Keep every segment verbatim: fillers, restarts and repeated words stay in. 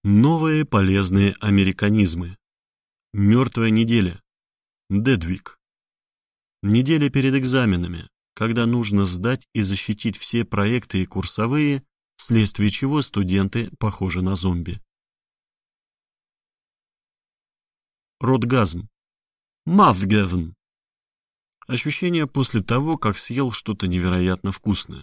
Новые полезные американизмы. Мертвая неделя. Дедвик. Неделя перед экзаменами, когда нужно сдать и защитить все проекты и курсовые, вследствие чего студенты похожи на зомби. Ротгазм. Мавгевн. Ощущение после того, как съел что-то невероятно вкусное.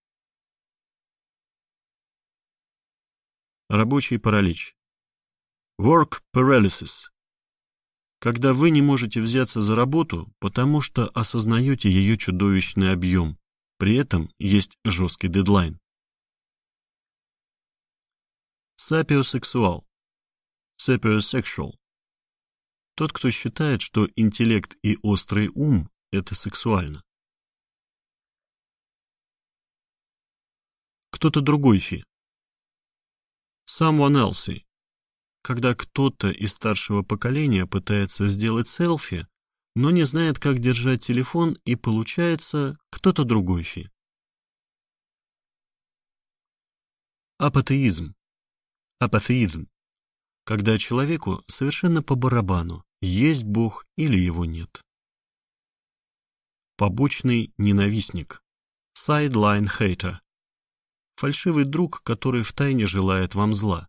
Рабочий паралич. Work paralysis. Когда вы не можете взяться за работу, потому что осознаете ее чудовищный объем, при этом есть жесткий дедлайн. Сапиосексуал. Sapiosexual. Тот, кто считает, что интеллект и острый ум – это сексуально. Кто-то другой фи. Someone else. Когда кто-то из старшего поколения пытается сделать селфи, но не знает, как держать телефон, и получается кто-то другой фи. Апатеизм. Апатеизм. Когда человеку совершенно по барабану, есть Бог или его нет. Побочный ненавистник. Sideline hater. Фальшивый друг, который втайне желает вам зла.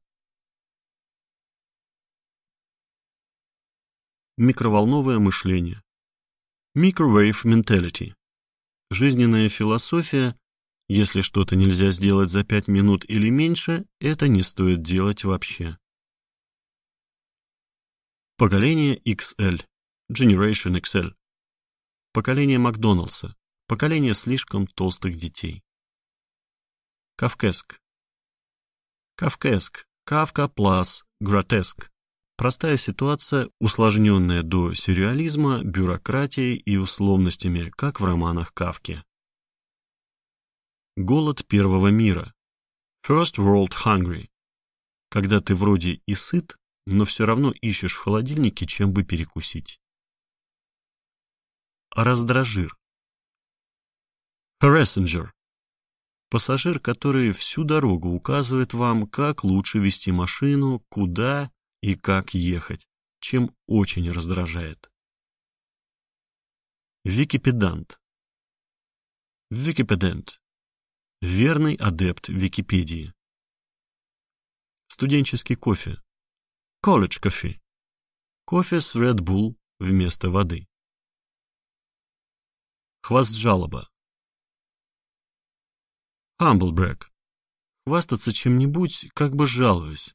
Микроволновое мышление. Microwave mentality. Жизненная философия: если что-то нельзя сделать за пять минут или меньше, это не стоит делать вообще. Поколение икс эль. Generation икс эль. Поколение Макдоналдса. Поколение слишком толстых детей. Кавкеск. Кавкеск. Кавка плюс гротеск. Простая ситуация, усложненная до сюрреализма, бюрократией и условностями, как в романах Кафки. Голод первого мира. First World Hungry. Когда ты вроде и сыт, но все равно ищешь в холодильнике, чем бы перекусить. Раздражир. Harassenger. Пассажир, который всю дорогу указывает вам, как лучше вести машину, куда и как ехать, чем очень раздражает. Википедант. Википедент. Верный адепт Википедии. Студенческий кофе. College coffee. Кофе с Red Bull вместо воды. Хвастжалоба. Humble brag. Хвастаться чем-нибудь, как бы жалуясь.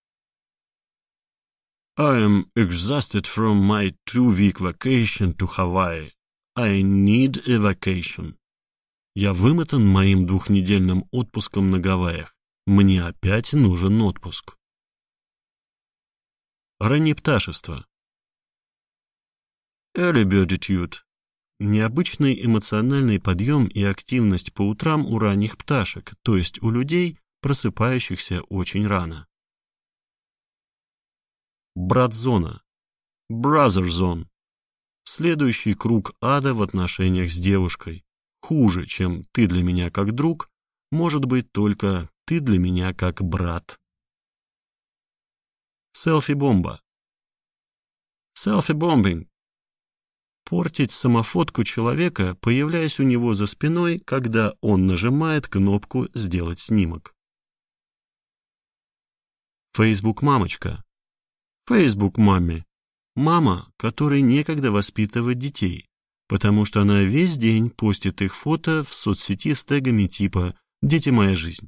I am exhausted from my two-week vacation to Hawaii. I need a vacation. Я вымотан моим двухнедельным отпуском на Гавайях. Мне опять нужен отпуск. Раннепташество. Early birditude. Необычный эмоциональный подъем и активность по утрам у ранних пташек, то есть у людей, просыпающихся очень рано. Братзона. Brother zone. Следующий круг ада в отношениях с девушкой. Хуже, чем ты для меня как друг, может быть только ты для меня как брат. Селфи-бомба. Селфи-бомбинг. Портить самофотку человека, появляясь у него за спиной, когда он нажимает кнопку «Сделать снимок». Фейсбук-мамочка. Фейсбук-маме. Мама, которой некогда воспитывать детей, потому что она весь день постит их фото в соцсети с тегами типа «Дети, моя жизнь».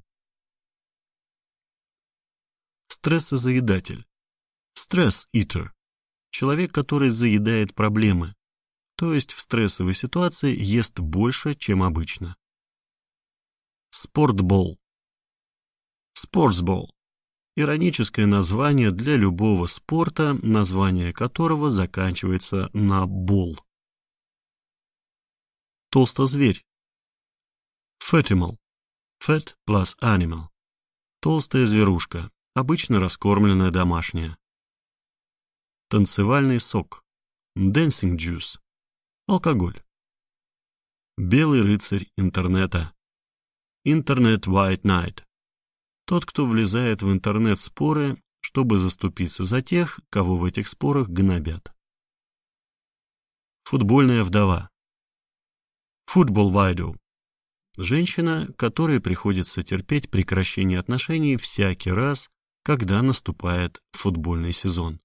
Стрессозаедатель. Стресс-итер. Человек, который заедает проблемы, то есть в стрессовой ситуации ест больше, чем обычно. Спортбол. Спортсбол. Ироническое название для любого спорта, название которого заканчивается на бол. Толстозверь. Фэтимал. Fat plus animal. Толстая зверушка, обычно раскормленная домашняя. Танцевальный сок. Dancing juice. Алкоголь. Белый рыцарь интернета. Internet White Knight. Тот, кто влезает в интернет-споры, чтобы заступиться за тех, кого в этих спорах гнобят. Футбольная вдова. Football widow. Женщина, которой приходится терпеть прекращение отношений всякий раз, когда наступает футбольный сезон.